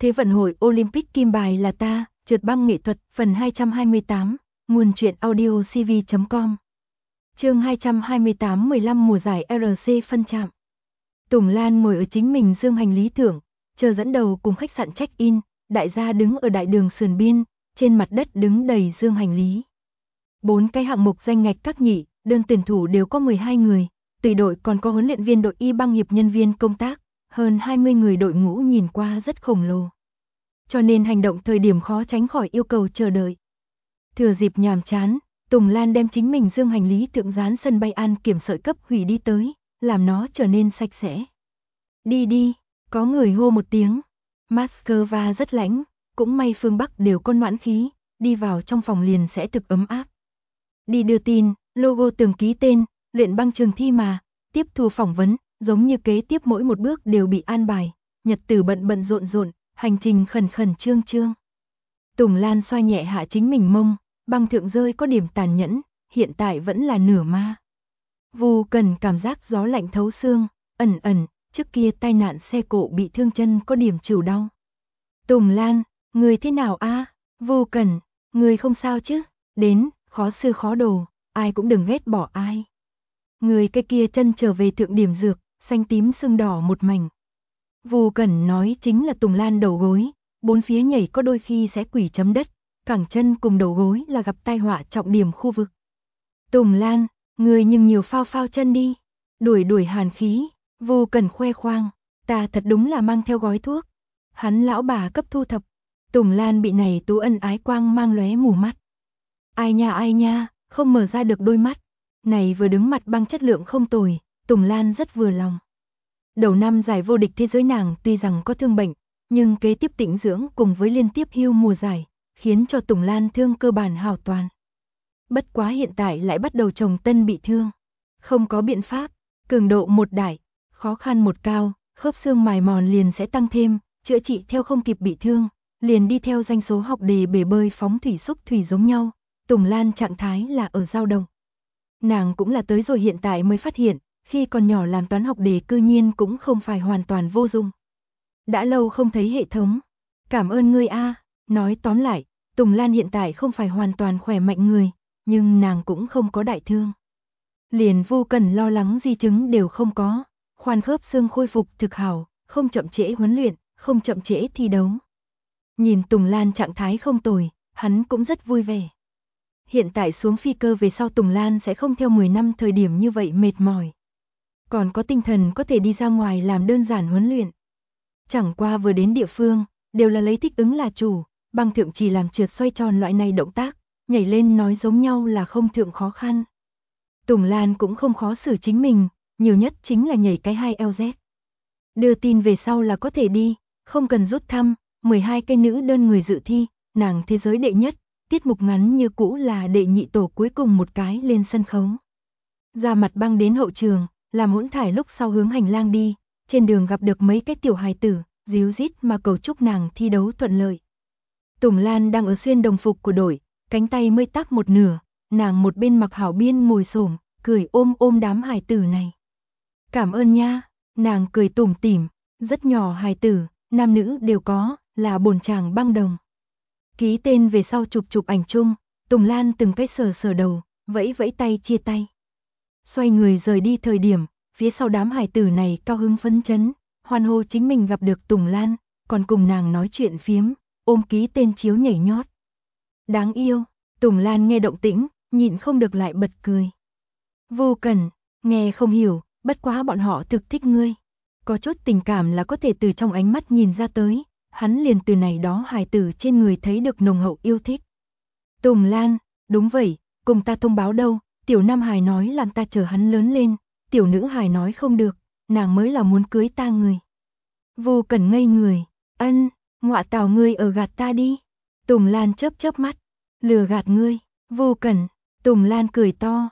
Thế vận hội Olympic kim bài là ta, trượt băng nghệ thuật, phần 228, nguồn truyện audio cv.com. Chương 228 15 mùa giải RC phân trạm. Tùng Lan ngồi ở chính mình dương hành lý thưởng, chờ dẫn đầu cùng khách sạn check-in, đại gia đứng ở đại đường sườn biên, trên mặt đất đứng đầy dương hành lý. 4 cái hạng mục danh ngạch các nhị, đơn tuyển thủ đều có 12 người, tùy đội còn có huấn luyện viên đội y băng hiệp nhân viên công tác, hơn 20 người đội ngũ nhìn qua rất khổng lồ. Cho nên hành động thời điểm khó tránh khỏi yêu cầu chờ đợi. Thừa dịp nhàm chán, Tùng Lan đem chính mình dương hành lý thượng dán sân bay An Kiểm sợi cấp hủy đi tới, làm nó trở nên sạch sẽ. Đi đi, có người hô một tiếng. Moscow rất lạnh, cũng may phương Bắc đều có noãn khí, đi vào trong phòng liền sẽ thực ấm áp. Đi đưa tin, logo tường ký tên, luyện băng trường thi mà, tiếp thu phỏng vấn, giống như kế tiếp mỗi một bước đều bị an bài, nhật tử bận bận rộn rộn, hành trình khẩn khẩn trương trương. Tùng Lan xoa nhẹ hạ chính mình mông, băng thượng rơi có điểm tàn nhẫn, hiện tại vẫn là nửa ma. Vù Cần cảm giác gió lạnh thấu xương, ẩn ẩn, trước kia tai nạn xe cộ bị thương chân có điểm chịu đau. Tùng Lan, người thế nào a? Vù Cần, người không sao chứ? Đến, khó sư khó đồ, ai cũng đừng ghét bỏ ai. Người cái kia chân trở về thượng điểm dược, xanh tím sưng đỏ một mảnh. Vù Cẩn nói chính là Tùng Lan đầu gối, bốn phía nhảy có đôi khi sẽ quỷ chấm đất, cẳng chân cùng đầu gối là gặp tai họa trọng điểm khu vực. Tùng Lan, người nhưng nhiều phao phao chân đi, đuổi hàn khí, Vù Cẩn khoe khoang, ta thật đúng là mang theo gói thuốc. Hắn lão bà cấp thu thập, Tùng Lan bị này tú ân ái quang mang lóe mù mắt. Ai nha, không mở ra được đôi mắt. Này vừa đứng mặt băng chất lượng không tồi, Tùng Lan rất vừa lòng. Đầu năm giải vô địch thế giới nàng tuy rằng có thương bệnh, nhưng kế tiếp tĩnh dưỡng cùng với liên tiếp hưu mùa giải, khiến cho Tùng Lan thương cơ bản hảo toàn. Bất quá hiện tại lại bắt đầu trồng tân bị thương. Không có biện pháp, cường độ một đại, khó khăn một cao, khớp xương mài mòn liền sẽ tăng thêm, chữa trị theo không kịp bị thương, liền đi theo danh số học đề bể bơi phóng thủy xúc thủy giống nhau, Tùng Lan trạng thái là ở dao động. Nàng cũng là tới rồi hiện tại mới phát hiện, khi còn nhỏ làm toán học đề cư nhiên cũng không phải hoàn toàn vô dụng. Đã lâu không thấy hệ thống. Cảm ơn ngươi a. Nói tóm lại, Tùng Lan hiện tại không phải hoàn toàn khỏe mạnh người, nhưng nàng cũng không có đại thương. Liền vô cần lo lắng di chứng đều không có, khoan khớp xương khôi phục thực hảo, không chậm trễ huấn luyện, không chậm trễ thi đấu. Nhìn Tùng Lan trạng thái không tồi, hắn cũng rất vui vẻ. Hiện tại xuống phi cơ về sau Tùng Lan sẽ không theo 10 năm thời điểm như vậy mệt mỏi. Còn có tinh thần có thể đi ra ngoài làm đơn giản huấn luyện. Chẳng qua vừa đến địa phương, đều là lấy thích ứng là chủ, băng thượng chỉ làm trượt xoay tròn loại này động tác, nhảy lên nói giống nhau là không thượng khó khăn. Tùng Lan cũng không khó xử chính mình, nhiều nhất chính là nhảy cái 2LZ. Đưa tin về sau là có thể đi, không cần rút thăm, 12 cái nữ đơn người dự thi, nàng thế giới đệ nhất, tiết mục ngắn như cũ là đệ nhị tổ cuối cùng một cái lên sân khấu. Ra mặt băng đến hậu trường, làm hỗn thải lúc sau hướng hành lang đi, trên đường gặp được mấy cái tiểu hài tử, díu dít mà cầu chúc nàng thi đấu thuận lợi. Tùng Lan đang ở xuyên đồng phục của đội, cánh tay mới tắc một nửa, nàng một bên mặc hảo biên ngồi xổm, cười ôm đám hài tử này. Cảm ơn nha, nàng cười tủm tỉm, rất nhỏ hài tử, nam nữ đều có, là bổn chàng băng đồng. Ký tên về sau chụp ảnh chung, Tùng Lan từng cái sờ đầu, vẫy tay chia tay. Xoay người rời đi thời điểm, phía sau đám hài tử này cao hứng phấn chấn, hoan hô chính mình gặp được Tùng Lan, còn cùng nàng nói chuyện phiếm, ôm ký tên chiếu nhảy nhót. Đáng yêu, Tùng Lan nghe động tĩnh, nhịn không được lại bật cười. Vô cần, nghe không hiểu, bất quá bọn họ thực thích ngươi. Có chút tình cảm là có thể từ trong ánh mắt nhìn ra tới, hắn liền từ này đó hài tử trên người thấy được nồng hậu yêu thích. Tùng Lan, đúng vậy, cùng ta thông báo đâu, tiểu nam hài nói làm ta chờ hắn lớn lên, tiểu nữ hài nói không được, nàng mới là muốn cưới ta người. Vô cần ngây người, ân, ngọa tào ngươi ở gạt ta đi. Tùng Lan chớp mắt, lừa gạt ngươi, vô cần, Tùng Lan cười to,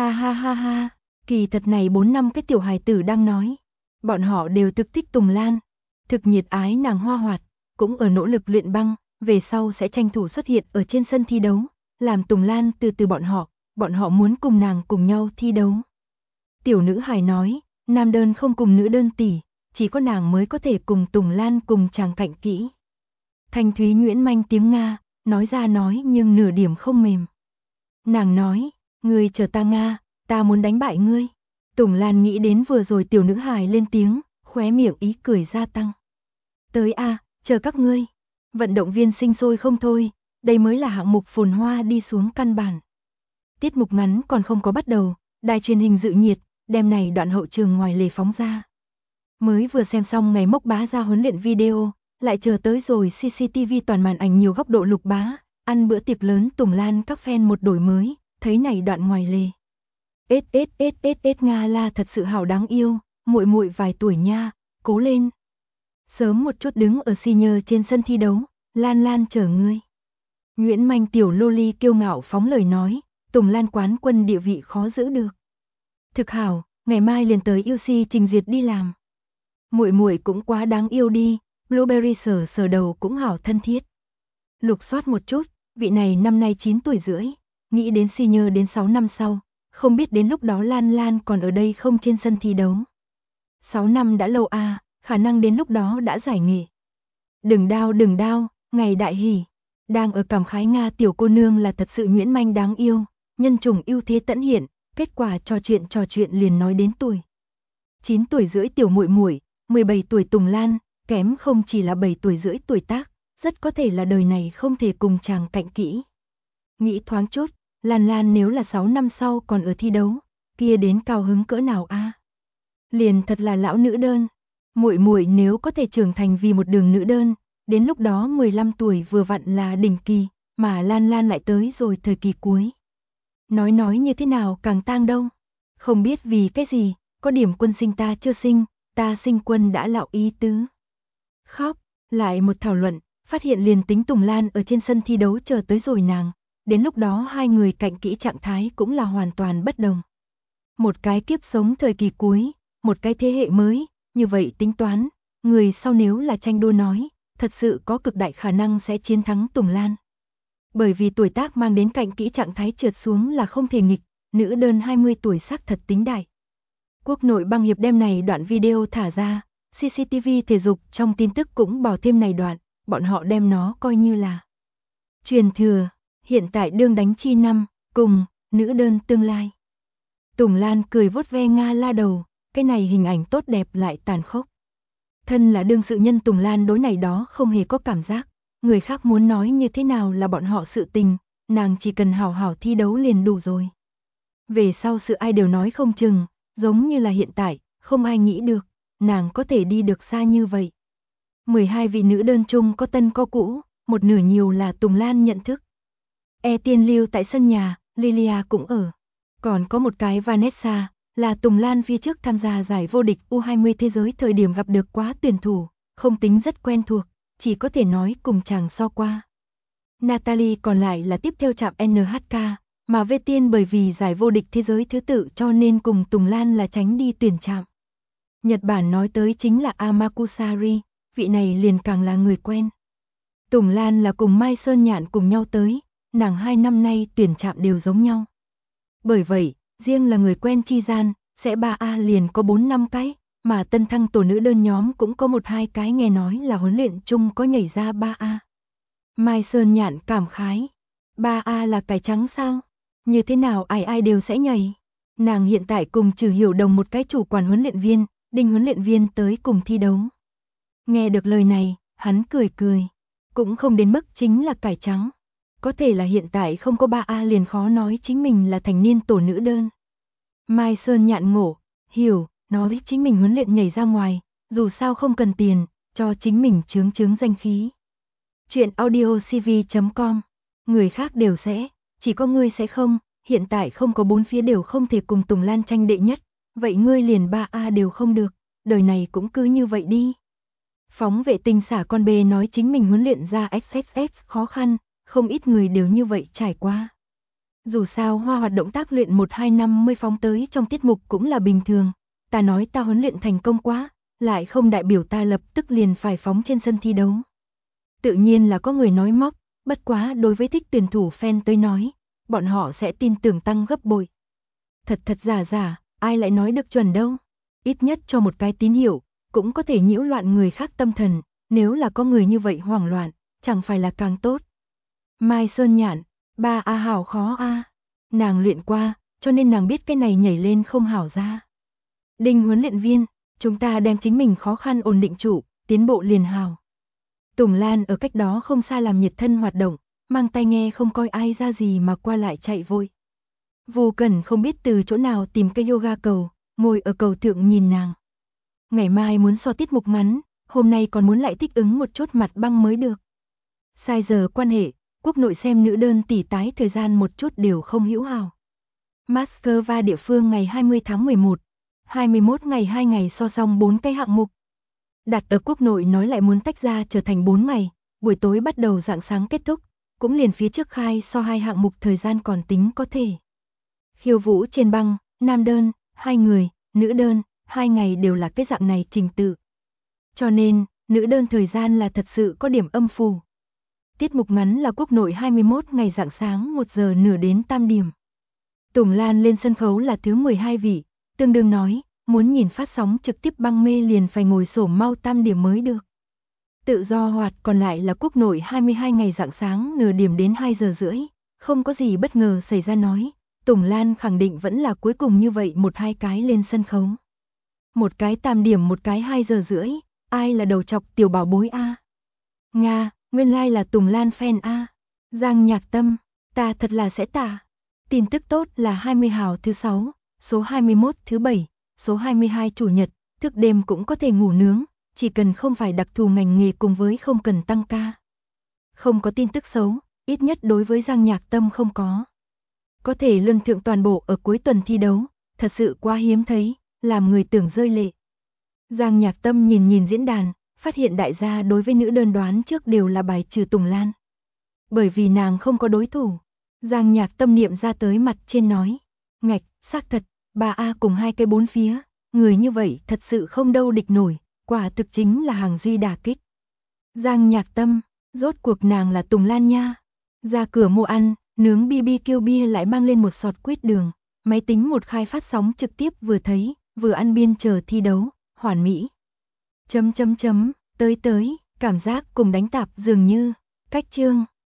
ha, kỳ thật này 4 năm cái tiểu hài tử đang nói. Bọn họ đều thực thích Tùng Lan, thực nhiệt ái nàng hoa hoạt, cũng ở nỗ lực luyện băng, về sau sẽ tranh thủ xuất hiện ở trên sân thi đấu, làm Tùng Lan từ bọn họ muốn cùng nàng cùng nhau thi đấu. Tiểu nữ hài nói, nam đơn không cùng nữ đơn tỷ, chỉ có nàng mới có thể cùng Tùng Lan cùng chàng cạnh kỹ. Thanh thúy nhuyễn manh tiếng Nga, nói ra nói nhưng nửa điểm không mềm. Nàng nói, ngươi chờ ta Nga, ta muốn đánh bại ngươi. Tùng Lan nghĩ đến vừa rồi tiểu nữ hài lên tiếng, khóe miệng ý cười gia tăng. Tới a, chờ các ngươi. Vận động viên sinh sôi không thôi, đây mới là hạng mục phồn hoa đi xuống căn bản. Tiết mục ngắn còn không có bắt đầu, đài truyền hình dự nhiệt, đem này đoạn hậu trường ngoài lề phóng ra. Mới vừa xem xong ngày mốc bá ra huấn luyện video, lại chờ tới rồi CCTV toàn màn ảnh nhiều góc độ lục bá, ăn bữa tiệc lớn Tùng Lan các fan một đổi mới, thấy này đoạn ngoài lề. Nga la thật sự hảo đáng yêu, muội muội vài tuổi nha, cố lên. Sớm một chút đứng ở senior trên sân thi đấu, Lan Lan chờ ngươi. Nguyễn manh tiểu loli kiêu ngạo phóng lời nói, Tùng Lan quán quân địa vị khó giữ được. Thực hảo, ngày mai liền tới UC trình duyệt đi làm. Muội muội cũng quá đáng yêu đi, Blueberry sờ đầu cũng hảo thân thiết. Lục soát một chút, vị này năm nay 9 tuổi rưỡi, nghĩ đến senior đến 6 năm sau, không biết đến lúc đó Lan Lan còn ở đây không trên sân thi đấu. 6 năm đã lâu a, khả năng đến lúc đó đã giải nghệ. Đừng đau, ngày đại hỉ. Đang ở cảm khái Nga tiểu cô nương là thật sự nhuyễn manh đáng yêu, nhân chủng ưu thế tận hiện, kết quả trò chuyện liền nói đến tuổi. 9 tuổi rưỡi tiểu muội muội, 17 tuổi Tùng Lan, kém không chỉ là 7 tuổi rưỡi tuổi tác, rất có thể là đời này không thể cùng chàng cạnh kỹ. Nghĩ thoáng chút, Lan Lan nếu là 6 năm sau còn ở thi đấu, kia đến cao hứng cỡ nào a? Liền thật là lão nữ đơn. Muội muội nếu có thể trưởng thành vì một đường nữ đơn, đến lúc đó 15 tuổi vừa vặn là đỉnh kỳ, mà Lan Lan lại tới rồi thời kỳ cuối. Nói như thế nào càng tang đâu. Không biết vì cái gì, có điểm quân sinh ta chưa sinh, ta sinh quân đã lão ý tứ. Khóc, lại một thảo luận, phát hiện liền tính Tùng Lan ở trên sân thi đấu chờ tới rồi nàng, đến lúc đó hai người cạnh kỹ trạng thái cũng là hoàn toàn bất đồng. Một cái kiếp sống thời kỳ cuối, một cái thế hệ mới, như vậy tính toán, người sau nếu là tranh đua nói, thật sự có cực đại khả năng sẽ chiến thắng Tùng Lan. Bởi vì tuổi tác mang đến cạnh kỹ trạng thái trượt xuống là không thể nghịch, nữ đơn 20 tuổi xác thật tính đại. Quốc nội băng hiệp đem này đoạn video thả ra, CCTV thể dục trong tin tức cũng bảo thêm này đoạn, bọn họ đem nó coi như là truyền thừa, hiện tại đương đánh chi năm, cùng, nữ đơn tương lai. Tùng Lan cười vuốt ve Nga la đầu, cái này hình ảnh tốt đẹp lại tàn khốc. Thân là đương sự nhân Tùng Lan đối này đó không hề có cảm giác, người khác muốn nói như thế nào là bọn họ sự tình, nàng chỉ cần hảo hảo thi đấu liền đủ rồi. Về sau sự ai đều nói không chừng, giống như là hiện tại, không ai nghĩ được, nàng có thể đi được xa như vậy. 12 vị nữ đơn chung có tân có cũ, một nửa nhiều là Tùng Lan nhận thức. Tiên lưu tại sân nhà, Lilia cũng ở. Còn có một cái Vanessa, là Tùng Lan phía trước tham gia giải vô địch U20 thế giới thời điểm gặp được quá tuyển thủ, không tính rất quen thuộc, chỉ có thể nói cùng chàng so qua. Natalie còn lại là tiếp theo chạm NHK, mà Vê Tiên bởi vì giải vô địch thế giới thứ tự cho nên cùng Tùng Lan là tránh đi tuyển chạm. Nhật Bản nói tới chính là Amakusari, vị này liền càng là người quen. Tùng Lan là cùng Mai Sơn Nhạn cùng nhau tới, nàng 2 năm nay tuyển chạm đều giống nhau. Bởi vậy, riêng là người quen chi gian, sẽ 3A liền có 4-5 cái, mà tân thăng tổ nữ đơn nhóm cũng có 1-2 cái nghe nói là huấn luyện chung có nhảy ra 3A. Mai Sơn Nhạn cảm khái, 3A là cải trắng sao? Như thế nào ai đều sẽ nhảy? Nàng hiện tại cùng Trừ Hiểu Đồng một cái chủ quản huấn luyện viên, Đinh huấn luyện viên tới cùng thi đấu. Nghe được lời này, hắn cười, cũng không đến mức chính là cải trắng. Có thể là hiện tại không có 3A liền khó nói chính mình là thành niên tổ nữ đơn. Mai Sơn Nhạn ngộ, hiểu, nói chính mình huấn luyện nhảy ra ngoài, dù sao không cần tiền, cho chính mình chướng danh khí. Chuyện audiocv.com, người khác đều sẽ, chỉ có ngươi sẽ không, hiện tại không có 4 phía đều không thể cùng Tùng Lan tranh đệ nhất, vậy ngươi liền 3A đều không được, đời này cũng cứ như vậy đi. Phóng vệ tinh xả con bê nói chính mình huấn luyện ra XXX khó khăn, không ít người đều như vậy trải qua. Dù sao hoa hoạt động tác luyện 1-2 năm mới phóng tới trong tiết mục cũng là bình thường, ta nói ta huấn luyện thành công quá, lại không đại biểu ta lập tức liền phải phóng trên sân thi đấu. Tự nhiên là có người nói móc, bất quá đối với thích tuyển thủ fan tới nói, bọn họ sẽ tin tưởng tăng gấp bội. Thật giả, ai lại nói được chuẩn đâu, ít nhất cho một cái tín hiệu, cũng có thể nhiễu loạn người khác tâm thần, nếu là có người như vậy hoảng loạn, chẳng phải là càng tốt. Mai Sơn Nhạn, ba a hảo khó a. Nàng luyện qua, cho nên nàng biết cái này nhảy lên không hảo ra. Đinh huấn luyện viên, chúng ta đem chính mình khó khăn ổn định trụ, tiến bộ liền hảo. Tùng Lan ở cách đó không xa làm nhiệt thân hoạt động, mang tai nghe không coi ai ra gì mà qua lại chạy vội. Vô Cẩn không biết từ chỗ nào tìm cây yoga cầu, ngồi ở cầu thượng nhìn nàng. Ngày mai muốn so tiết mục ngắn, hôm nay còn muốn lại thích ứng một chút mặt băng mới được. Sai giờ quan hệ, quốc nội xem nữ đơn tỷ tái thời gian một chút đều không hữu hảo. Moscow địa phương ngày 20 tháng 11, 21 ngày 2 ngày so xong 4 cái hạng mục. Đặt ở quốc nội nói lại muốn tách ra trở thành 4 ngày, buổi tối bắt đầu rạng sáng kết thúc, cũng liền phía trước khai so 2 hạng mục thời gian còn tính có thể. Khiêu vũ trên băng, nam đơn, 2 người, nữ đơn, 2 ngày đều là cái dạng này trình tự. Cho nên, nữ đơn thời gian là thật sự có điểm âm phù. Tiết mục ngắn là quốc nội 21 ngày rạng sáng 1 giờ nửa đến tam điểm. Tùng Lan lên sân khấu là thứ 12 vị, tương đương nói, muốn nhìn phát sóng trực tiếp băng mê liền phải ngồi xổm mau tam điểm mới được. Tự do hoạt còn lại là quốc nội 22 ngày rạng sáng nửa điểm đến 2 giờ rưỡi, không có gì bất ngờ xảy ra nói, Tùng Lan khẳng định vẫn là cuối cùng như vậy 1-2 cái lên sân khấu. Một cái tam điểm một cái 2 giờ rưỡi, ai là đầu chọc tiểu bảo bối a? Nga, nguyên lai là Tùng Lan fan a. Giang Nhạc Tâm, ta thật là sẽ tả. Tin tức tốt là 20 hào thứ 6, số 21 thứ 7, số 22 chủ nhật, thức đêm cũng có thể ngủ nướng, chỉ cần không phải đặc thù ngành nghề cùng với không cần tăng ca. Không có tin tức xấu, ít nhất đối với Giang Nhạc Tâm không có. Có thể luân thượng toàn bộ ở cuối tuần thi đấu, thật sự quá hiếm thấy, làm người tưởng rơi lệ. Giang Nhạc Tâm nhìn diễn đàn, phát hiện đại gia đối với nữ đơn đoán trước đều là bài trừ Tùng Lan. Bởi vì nàng không có đối thủ. Giang Nhạc Tâm niệm ra tới mặt trên nói, ngạch, xác thật, bà A cùng 2 cái 4 phía, người như vậy thật sự không đâu địch nổi, quả thực chính là hàng duy đả kích. Giang Nhạc Tâm, rốt cuộc nàng là Tùng Lan nha. Ra cửa mua ăn, nướng BBQ bia lại mang lên một sọt quýt đường, máy tính một khai phát sóng trực tiếp vừa thấy, vừa ăn biên chờ thi đấu, hoàn mỹ. Tới, cảm giác cùng đánh tạp dường như, cách chương.